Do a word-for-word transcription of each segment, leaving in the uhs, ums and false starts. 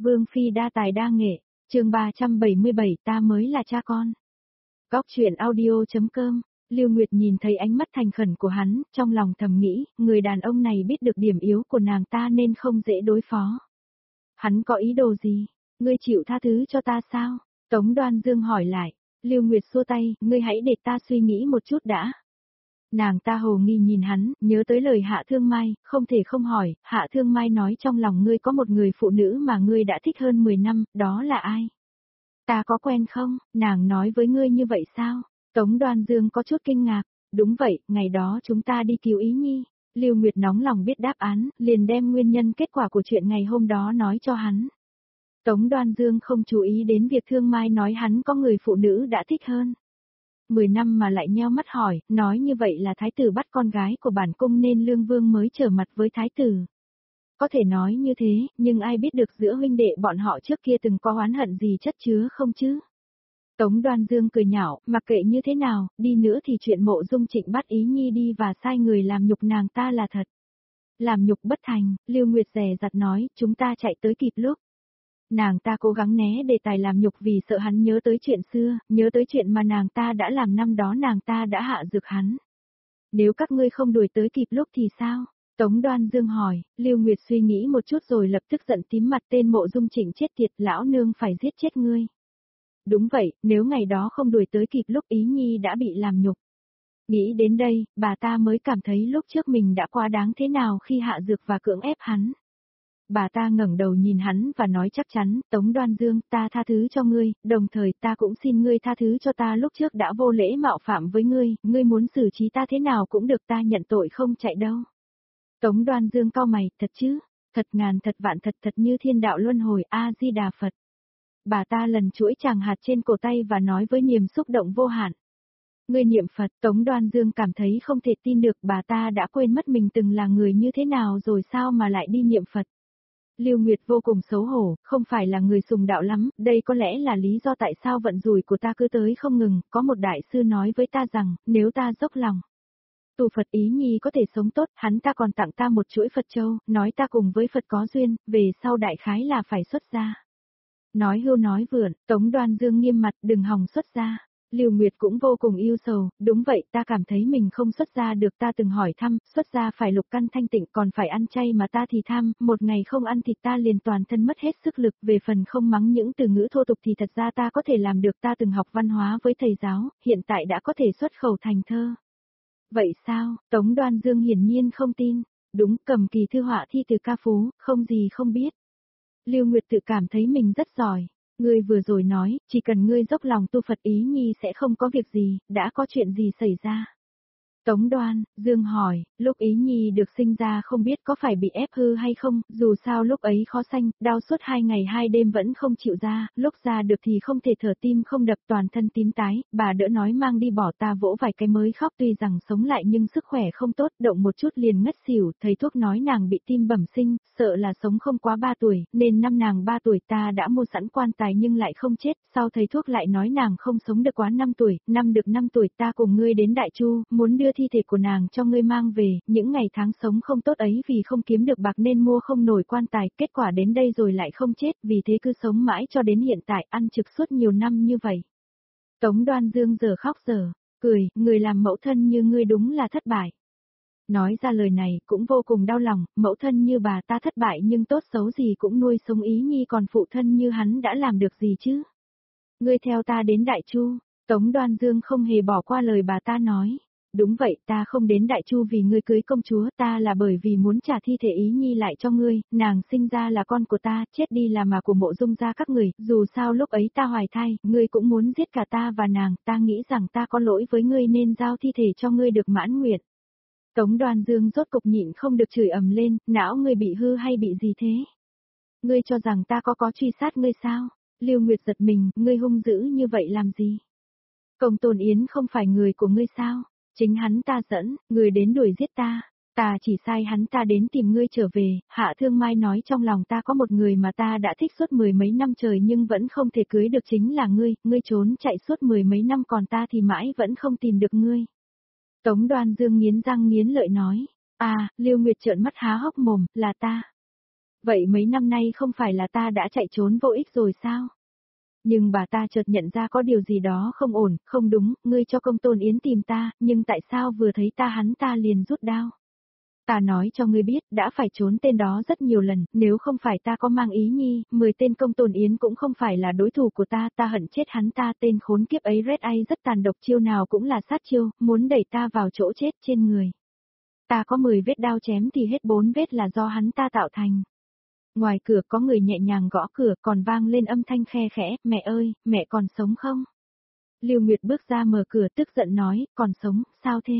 Vương phi đa tài đa nghệ, chương ba trăm bảy mươi bảy ta mới là cha con. Góc truyện audio.com, Lưu Nguyệt nhìn thấy ánh mắt thành khẩn của hắn, trong lòng thầm nghĩ, người đàn ông này biết được điểm yếu của nàng ta nên không dễ đối phó. Hắn có ý đồ gì? Ngươi chịu tha thứ cho ta sao? Tống Đoan Dương hỏi lại. Lưu Nguyệt xua tay, ngươi hãy để ta suy nghĩ một chút đã. Nàng ta hồ nghi nhìn hắn, nhớ tới lời Hạ Thương Mai, không thể không hỏi, Hạ Thương Mai nói trong lòng ngươi có một người phụ nữ mà ngươi đã thích hơn mười năm, đó là ai? Ta có quen không? Nàng nói với ngươi như vậy sao? Tống Đoan Dương có chút kinh ngạc, đúng vậy, ngày đó chúng ta đi cứu Ý Nhi. Lưu Nguyệt nóng lòng biết đáp án, liền đem nguyên nhân kết quả của chuyện ngày hôm đó nói cho hắn. Tống Đoan Dương không chú ý đến việc Thương Mai nói hắn có người phụ nữ đã thích hơn. Mười năm mà lại nheo mắt hỏi, nói như vậy là thái tử bắt con gái của bản cung nên Lương Vương mới trở mặt với thái tử. Có thể nói như thế, nhưng ai biết được giữa huynh đệ bọn họ trước kia từng có oán hận gì chất chứa không chứ? Tống Đoan Dương cười nhạo, mặc kệ như thế nào, đi nữa thì chuyện Mộ Dung Trịnh bắt Ý Nhi đi và sai người làm nhục nàng ta là thật. Làm nhục bất thành, Lưu Nguyệt dè dặt nói, chúng ta chạy tới kịp lúc. Nàng ta cố gắng né đề tài làm nhục vì sợ hắn nhớ tới chuyện xưa, nhớ tới chuyện mà nàng ta đã làm năm đó nàng ta đã hạ dược hắn. Nếu các ngươi không đuổi tới kịp lúc thì sao? Tống Đoan Dương hỏi, Lưu Nguyệt suy nghĩ một chút rồi lập tức giận tím mặt, tên Mộ Dung Trịnh chết tiệt, lão nương phải giết chết ngươi. Đúng vậy, nếu ngày đó không đuổi tới kịp lúc Ý Nhi đã bị làm nhục. Nghĩ đến đây, bà ta mới cảm thấy lúc trước mình đã quá đáng thế nào khi hạ dược và cưỡng ép hắn. Bà ta ngẩng đầu nhìn hắn và nói chắc chắn, Tống Đoan Dương, ta tha thứ cho ngươi, đồng thời ta cũng xin ngươi tha thứ cho ta lúc trước đã vô lễ mạo phạm với ngươi, ngươi muốn xử trí ta thế nào cũng được, ta nhận tội không chạy đâu. Tống Đoan Dương cau mày, thật chứ, thật ngàn thật vạn thật thật như thiên đạo luân hồi, A-di-đà Phật. Bà ta lần chuỗi chàng hạt trên cổ tay và nói với niềm xúc động vô hạn. Ngươi niệm Phật, Tống Đoan Dương cảm thấy không thể tin được, bà ta đã quên mất mình từng là người như thế nào rồi sao mà lại đi niệm Phật. Lưu Nguyệt vô cùng xấu hổ, không phải là người sùng đạo lắm, đây có lẽ là lý do tại sao vận rủi của ta cứ tới không ngừng, có một đại sư nói với ta rằng, nếu ta dốc lòng tu Phật Ý Nhi có thể sống tốt, hắn ta còn tặng ta một chuỗi Phật châu, nói ta cùng với Phật có duyên, về sau đại khái là phải xuất gia. Nói hưu nói vượn, Tống Đoan Dương nghiêm mặt, đừng hòng xuất gia. Lưu Nguyệt cũng vô cùng yêu sầu, đúng vậy, ta cảm thấy mình không xuất gia được, ta từng hỏi thăm, xuất gia phải lục căn thanh tịnh, còn phải ăn chay mà ta thì tham, một ngày không ăn thịt ta liền toàn thân mất hết sức lực, về phần không mắng những từ ngữ thô tục thì thật ra ta có thể làm được, ta từng học văn hóa với thầy giáo, hiện tại đã có thể xuất khẩu thành thơ. Vậy sao? Tống Đoan Dương hiển nhiên không tin. Đúng, cầm kỳ thư họa thi từ ca phú, không gì không biết. Lưu Nguyệt tự cảm thấy mình rất giỏi. Ngươi vừa rồi nói, chỉ cần ngươi dốc lòng tu Phật Ý Nhi sẽ không có việc gì, đã có chuyện gì xảy ra? Tống Đoan Dương hỏi, lúc Ý Nhi được sinh ra không biết có phải bị ép hư hay không, dù sao lúc ấy khó sanh, đau suốt hai ngày hai đêm vẫn không chịu ra, lúc ra được thì không thể thở, tim không đập, toàn thân tím tái, bà đỡ nói mang đi bỏ, ta vỗ vài cái mới khóc, tuy rằng sống lại nhưng sức khỏe không tốt, động một chút liền ngất xỉu, thầy thuốc nói nàng bị tim bẩm sinh, sợ là sống không quá ba tuổi, nên năm nàng ba tuổi ta đã mua sẵn quan tài nhưng lại không chết, sau thầy thuốc lại nói nàng không sống được quá năm tuổi, năm được năm tuổi ta cùng ngươi đến Đại Chu, muốn đưa thi thể của nàng cho ngươi mang về, những ngày tháng sống không tốt ấy vì không kiếm được bạc nên mua không nổi quan tài, kết quả đến đây rồi lại không chết, vì thế cứ sống mãi cho đến hiện tại, ăn trực suốt nhiều năm như vậy. Tống Đoan Dương giờ khóc giờ cười, người làm mẫu thân như ngươi đúng là thất bại. Nói ra lời này cũng vô cùng đau lòng, mẫu thân như bà ta thất bại nhưng tốt xấu gì cũng nuôi sống Ý Nhi, còn phụ thân như hắn đã làm được gì chứ? Ngươi theo ta đến Đại Chu. Tống Đoan Dương không hề bỏ qua lời bà ta nói. Đúng vậy, ta không đến Đại Chu vì ngươi cưới công chúa, ta là bởi vì muốn trả thi thể Ý Nhi lại cho ngươi, nàng sinh ra là con của ta, chết đi là mà của Mộ Dung gia các người, dù sao lúc ấy ta hoài thai, ngươi cũng muốn giết cả ta và nàng, ta nghĩ rằng ta có lỗi với ngươi nên giao thi thể cho ngươi được mãn nguyện. Tống Đoan Dương rốt cục nhịn không được chửi ầm lên, não ngươi bị hư hay bị gì thế? Ngươi cho rằng ta có có truy sát ngươi sao? Lưu Nguyệt giật mình, ngươi hung dữ như vậy làm gì? Công Tôn Yến không phải người của ngươi sao? Chính hắn ta dẫn, người đến đuổi giết ta. Ta chỉ sai hắn ta đến tìm ngươi trở về, Hạ Thương Mai nói trong lòng ta có một người mà ta đã thích suốt mười mấy năm trời nhưng vẫn không thể cưới được, chính là ngươi, ngươi trốn chạy suốt mười mấy năm còn ta thì mãi vẫn không tìm được ngươi. Tống Đoan Dương nghiến răng nghiến lợi nói, à, Lưu Nguyệt trợn mắt há hốc mồm, là ta. Vậy mấy năm nay không phải là ta đã chạy trốn vô ích rồi sao? Nhưng bà ta chợt nhận ra có điều gì đó không ổn, không đúng, ngươi cho Công Tôn Yến tìm ta, nhưng tại sao vừa thấy ta hắn ta liền rút đao? Ta nói cho ngươi biết, đã phải trốn tên đó rất nhiều lần, nếu không phải ta có mang ý nhi, mười tên Công Tôn Yến cũng không phải là đối thủ của ta, ta hận chết hắn ta, tên khốn kiếp ấy Red Eye rất tàn độc, chiêu nào cũng là sát chiêu, muốn đẩy ta vào chỗ chết trên người. Ta có mười vết đao chém thì hết bốn vết là do hắn ta tạo thành. Ngoài cửa có người nhẹ nhàng gõ cửa, còn vang lên âm thanh khe khẽ, mẹ ơi, mẹ còn sống không? Lưu Nguyệt bước ra mở cửa tức giận nói, còn sống, sao thế?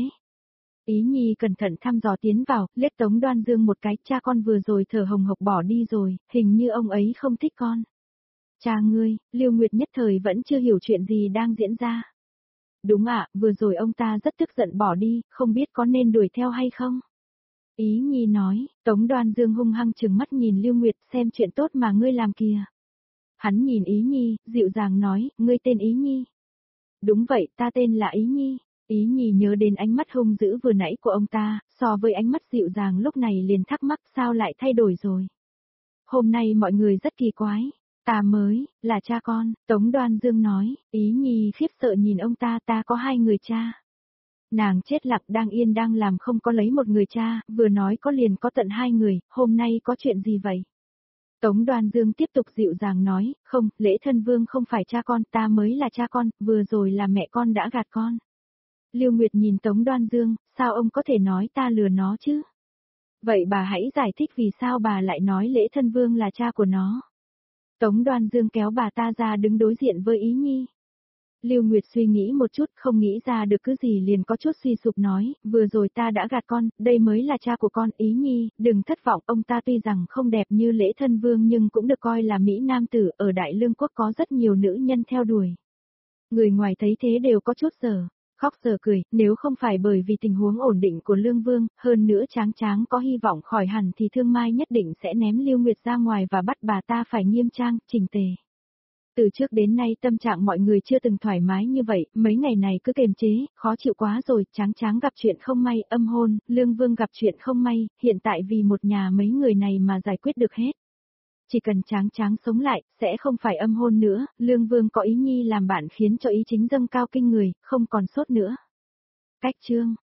Ý Nhi cẩn thận thăm dò tiến vào, liếc Tống Đoan Dương một cái, cha con vừa rồi thở hồng hộc bỏ đi rồi, hình như ông ấy không thích con. Cha ngươi, Lưu Nguyệt nhất thời vẫn chưa hiểu chuyện gì đang diễn ra. Đúng ạ, vừa rồi ông ta rất tức giận bỏ đi, không biết có nên đuổi theo hay không? Ý Nhi nói, Tống Đoan Dương hung hăng trừng mắt nhìn Lưu Nguyệt xem chuyện tốt mà ngươi làm kìa. Hắn nhìn Ý Nhi, dịu dàng nói, ngươi tên Ý Nhi. Đúng vậy, ta tên là Ý Nhi. Ý Nhi nhớ đến ánh mắt hung dữ vừa nãy của ông ta, so với ánh mắt dịu dàng lúc này liền thắc mắc sao lại thay đổi rồi. Hôm nay mọi người rất kỳ quái. Ta mới, là cha con, Tống Đoan Dương nói, Ý Nhi khiếp sợ nhìn ông ta, ta có hai người cha. Nàng chết lặng đang yên đang làm không có lấy một người cha, vừa nói có liền có tận hai người, hôm nay có chuyện gì vậy? Tống Đoan Dương tiếp tục dịu dàng nói, không, Lễ Thân Vương không phải cha con, ta mới là cha con, vừa rồi là mẹ con đã gạt con. Lưu Nguyệt nhìn Tống Đoan Dương, sao ông có thể nói ta lừa nó chứ? Vậy bà hãy giải thích vì sao bà lại nói Lễ Thân Vương là cha của nó. Tống Đoan Dương kéo bà ta ra đứng đối diện với Ý Nhi. Lưu Nguyệt suy nghĩ một chút không nghĩ ra được cứ gì liền có chút suy sụp nói, vừa rồi ta đã gạt con, đây mới là cha của con. Ý Nhi, đừng thất vọng, ông ta tuy rằng không đẹp như Lễ Thân Vương nhưng cũng được coi là Mỹ Nam tử, ở Đại Lương Quốc có rất nhiều nữ nhân theo đuổi. Người ngoài thấy thế đều có chút giờ khóc giờ cười, nếu không phải bởi vì tình huống ổn định của Lương Vương, hơn nữa Tráng Tráng có hy vọng khỏi hẳn thì Thương Mai nhất định sẽ ném Lưu Nguyệt ra ngoài và bắt bà ta phải nghiêm trang, chỉnh tề. Từ trước đến nay tâm trạng mọi người chưa từng thoải mái như vậy, mấy ngày này cứ kiềm chế, khó chịu quá rồi, Tráng Tráng gặp chuyện không may, âm hôn, Lương Vương gặp chuyện không may, hiện tại vì một nhà mấy người này mà giải quyết được hết. Chỉ cần Tráng Tráng sống lại, sẽ không phải âm hôn nữa, Lương Vương có Ý Nhi làm bạn khiến cho Ý Chính dâng cao kinh người, không còn sốt nữa. Cách chương